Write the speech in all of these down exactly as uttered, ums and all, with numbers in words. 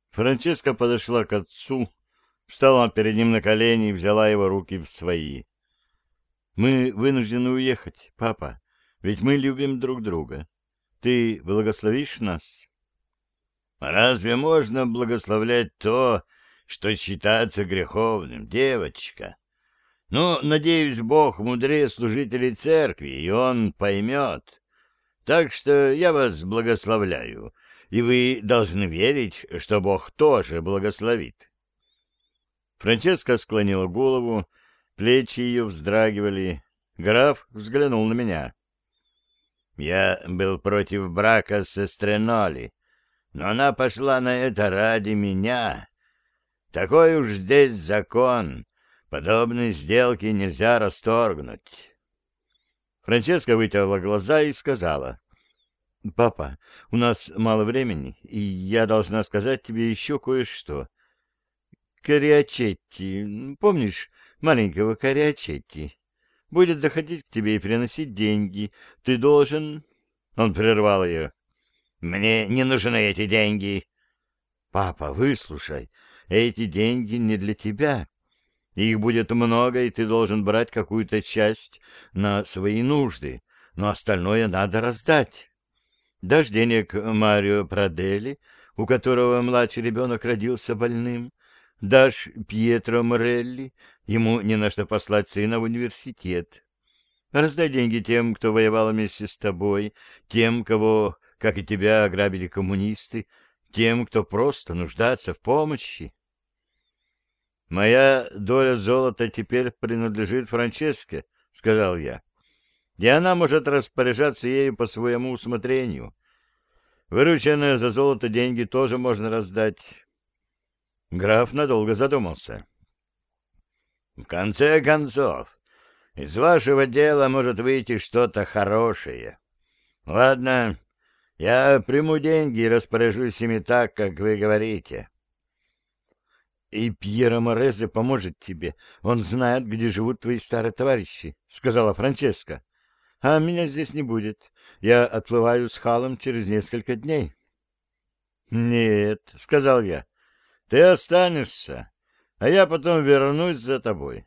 Франческа подошла к отцу, встала перед ним на колени и взяла его руки в свои. «Мы вынуждены уехать, папа, ведь мы любим друг друга. Ты благословишь нас?» «Разве можно благословлять то, что считается греховным, девочка? Ну, надеюсь, Бог мудрее служителей церкви, и Он поймет. Так что я вас благословляю, и вы должны верить, что Бог тоже благословит». Франческа склонила голову, плечи ее вздрагивали. Граф взглянул на меня. «Я был против брака с Эстреноли, но она пошла на это ради меня. Такой уж здесь закон. Подобные сделки нельзя расторгнуть». Франческа вытерла глаза и сказала: «Папа, у нас мало времени, и я должна сказать тебе еще кое-что. Кариачетти, помнишь маленького Кариачетти, будет заходить к тебе и приносить деньги. Ты должен...» Он прервал ее. «Мне не нужны эти деньги». «Папа, выслушай, эти деньги не для тебя. Их будет много, и ты должен брать какую-то часть на свои нужды, но остальное надо раздать. Дашь денег Марио Прадели, у которого младший ребенок родился больным, дашь Пьетро Морелли, ему не на что послать сына в университет. Раздай деньги тем, кто воевал вместе с тобой, тем, кого, как и тебя, ограбили коммунисты, тем, кто просто нуждается в помощи». «Моя доля золота теперь принадлежит Франческе», — сказал я, — «и она может распоряжаться ею по своему усмотрению. Вырученные за золото деньги тоже можно раздать». Граф надолго задумался. «В конце концов, из вашего дела может выйти что-то хорошее. Ладно, я приму деньги и распоряжусь ими так, как вы говорите». «И Пьеро Морезе поможет тебе. Он знает, где живут твои старые товарищи», — сказала Франческа. «А меня здесь не будет. Я отплываю с Халом через несколько дней». «Нет», — сказал я, — «ты останешься, а я потом вернусь за тобой».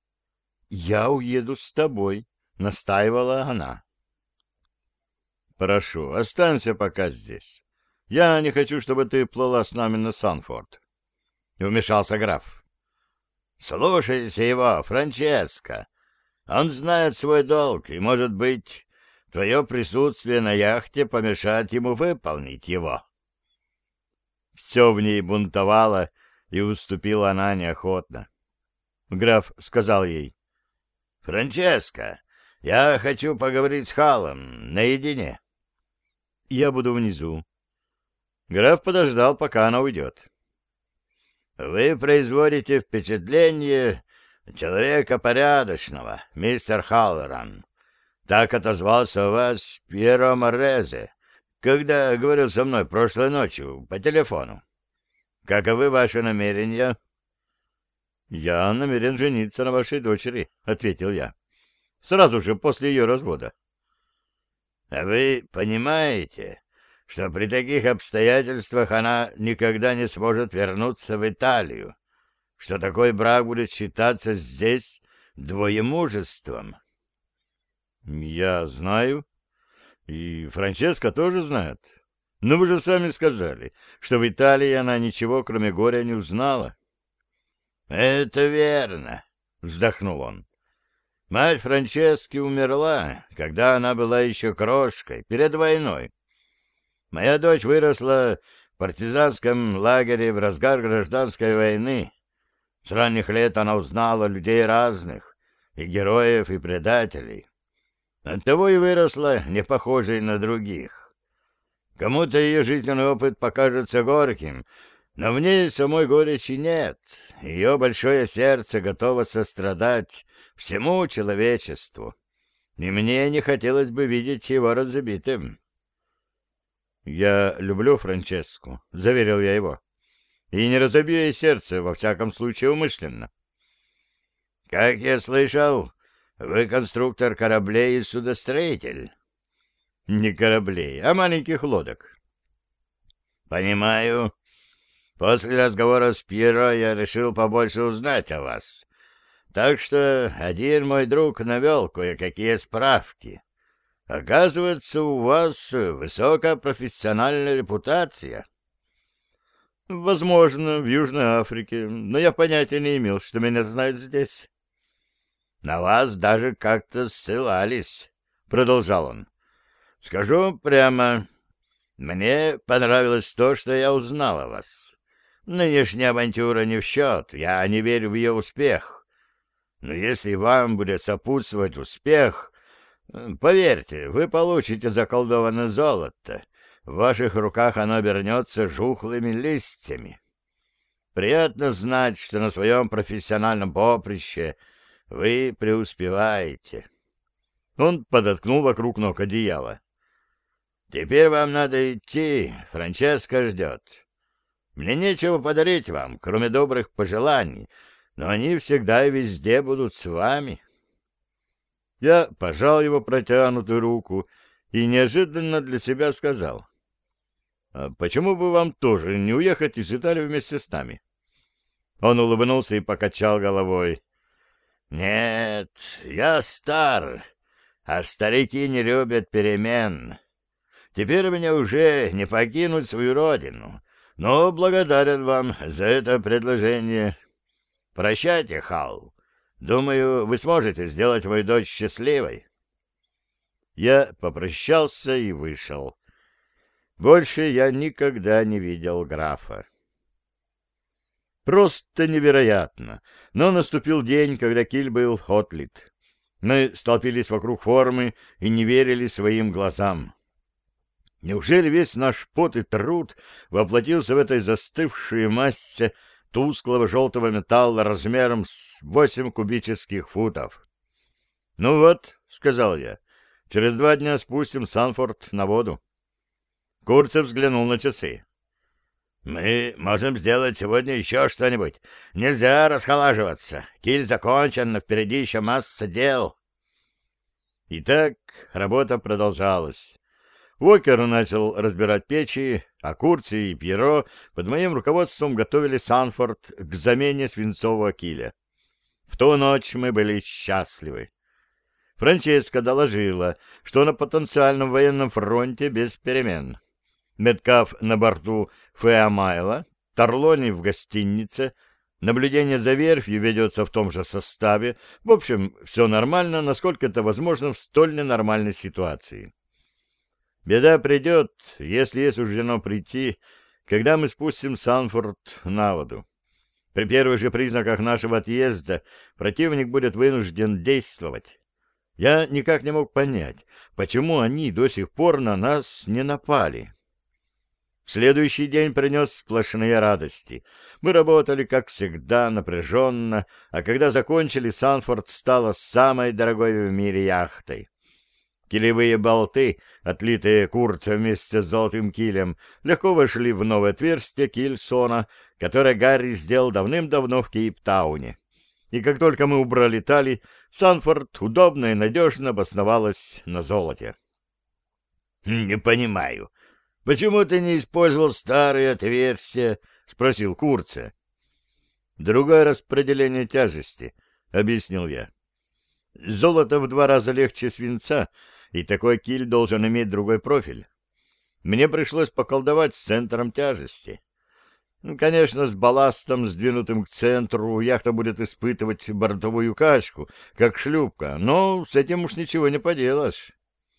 «Я уеду с тобой», — настаивала она. «Прошу, останься пока здесь. Я не хочу, чтобы ты плыла с нами на Санфорд». Вмешался граф. «Слушайся его, Франческо. Он знает свой долг, и, может быть, твое присутствие на яхте помешает ему выполнить его». Все в ней бунтовало, и уступила она неохотно. Граф сказал ей: «Франческо, я хочу поговорить с Халом наедине». «Я буду внизу». Граф подождал, пока она уйдет. «Вы производите впечатление человека порядочного, мистер Халлоран. Так отозвался у вас Пьеро Морезе, когда говорил со мной прошлой ночью по телефону. Каковы ваши намерения?» «Я намерен жениться на вашей дочери», — ответил я, — «сразу же после ее развода». «А вы понимаете, что при таких обстоятельствах она никогда не сможет вернуться в Италию, что такой брак будет считаться здесь двоемужеством?» «Я знаю, и Франческа тоже знает. Но вы же сами сказали, что в Италии она ничего, кроме горя, не узнала». «Это верно», — вздохнул он. «Мать Франчески умерла, когда она была еще крошкой, перед войной. Моя дочь выросла в партизанском лагере в разгар гражданской войны. С ранних лет она узнала людей разных, и героев, и предателей. Оттого и выросла не похожей на других. Кому-то ее жизненный опыт покажется горьким, но в ней самой горечи нет. Ее большое сердце готово сострадать всему человечеству, и мне не хотелось бы видеть его разбитым». «Я люблю Франческу», — заверил я его, — «и не разобью ей сердце, во всяком случае, умышленно». «Как я слышал, вы конструктор кораблей и судостроитель». «Не кораблей, а маленьких лодок». «Понимаю. После разговора с Пьеро я решил побольше узнать о вас. Так что один мой друг навел кое-какие справки. Оказывается, у вас высокая профессиональная репутация. Возможно, в Южной Африке, но я понятия не имел, что меня знают здесь. На вас даже как-то ссылались, продолжал он. Скажу прямо, мне понравилось то, что я узнал о вас. Нынешняя авантюра не в счет, я не верю в ее успех. Но если вам будет сопутствовать успех, поверьте, вы получите заколдованное золото. В ваших руках оно обернется жухлыми листьями. Приятно знать, что на своем профессиональном поприще вы преуспеваете. Он подоткнул вокруг ног одеяло. Теперь вам надо идти, Франческо ждет. Мне нечего подарить вам, кроме добрых пожеланий, но они всегда и везде будут с вами. Я пожал его протянутую руку и неожиданно для себя сказал: «А почему бы вам тоже не уехать из Италии вместе с нами?» Он улыбнулся и покачал головой. «Нет, я стар, а старики не любят перемен. Теперь мне уже не покинуть свою родину, но благодарен вам за это предложение. Прощайте, Хал. Думаю, вы сможете сделать мою дочь счастливой». Я попрощался и вышел. Больше я никогда не видел графа. Просто невероятно. Но наступил день, когда киль был отлит. Мы столпились вокруг формы и не верили своим глазам. Неужели весь наш пот и труд воплотился в этой застывшей массе тусклого желтого металла размером с восемь кубических футов? «Ну вот», — сказал я, — «через два дня спустим Санфорд на воду». Курцев взглянул на часы. «Мы можем сделать сегодня еще что-нибудь. Нельзя расхолаживаться. Киль закончен, но впереди еще масса дел». Итак, работа продолжалась. Уокер начал разбирать печи, а Курци и Пьеро под моим руководством готовили Санфорд к замене свинцового киля. В ту ночь мы были счастливы. Франческа доложила, что на потенциальном военном фронте без перемен. Меткалф на борту Феамайла, Тарлони в гостинице, наблюдение за верфью ведется в том же составе. В общем, все нормально, насколько это возможно в столь ненормальной ситуации. Беда придет, если ей суждено прийти, когда мы спустим Санфорд на воду. При первых же признаках нашего отъезда противник будет вынужден действовать. Я никак не мог понять, почему они до сих пор на нас не напали. Следующий день принес сплошные радости. Мы работали, как всегда, напряженно, а когда закончили, Санфорд стала самой дорогой в мире яхтой. Килевые болты, отлитые Курцем вместе с золотым килем, легко вошли в новое отверстие кильсона, которое Гарри сделал давным-давно в Кейптауне. И как только мы убрали тали, Санфорд удобно и надежно обосновалась на золоте. — Не понимаю, почему ты не использовал старые отверстия? — спросил Курце. — Другое распределение тяжести, — объяснил я. Золото в два раза легче свинца, и такой киль должен иметь другой профиль. Мне пришлось поколдовать с центром тяжести. Конечно, с балластом, сдвинутым к центру, яхта будет испытывать бортовую качку, как шлюпка, но с этим уж ничего не поделаешь.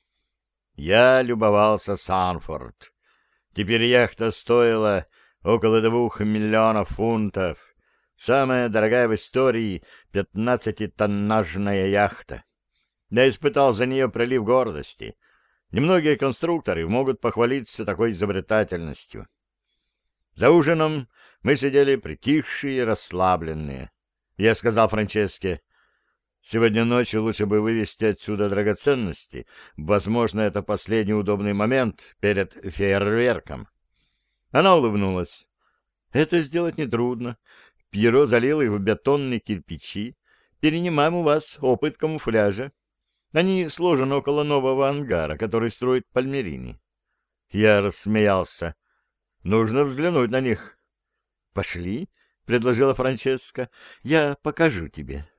Я любовался Санфорд. Теперь яхта стоила около двух миллионов фунтов. Самая дорогая в истории пятнадцатитоннажная яхта. Я испытал за нее прилив гордости. Немногие конструкторы могут похвалиться такой изобретательностью. За ужином мы сидели притихшие и расслабленные. Я сказал Франческе: «Сегодня ночью лучше бы вывести отсюда драгоценности. Возможно, это последний удобный момент перед фейерверком». Она улыбнулась. «Это сделать нетрудно. Пьеро залил их в бетонные кирпичи. Перенимаем у вас опыт камуфляжа. Они сложены около нового ангара, который строит Пальмерини». Я рассмеялся. «Нужно взглянуть на них». Пошли, — предложила Франческа, — я покажу тебе.